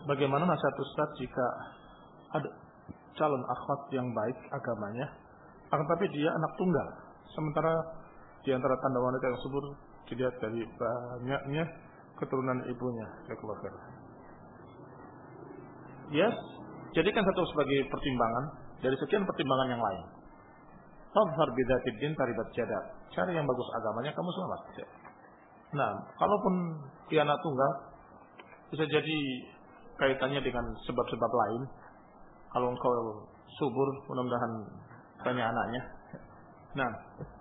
Bagaimana nasihat Ustaz jika ada calon akhwat yang baik agamanya, akan tapi dia anak tunggal, sementara di antara tanda wanita yang subur dilihat dari banyaknya keturunan ibunya. Yes, jadikan satu sebagai pertimbangan dari sekian pertimbangan yang lain. Fadhhar bidzatid din taribat jadab. Cari yang bagus agamanya, kamu selamat. Nah, kalaupun dia anak tunggal, bisa jadi kaitannya dengan sebab-sebab lain. Kalau engkau subur, mudah-mudahan banyak anaknya. Nah,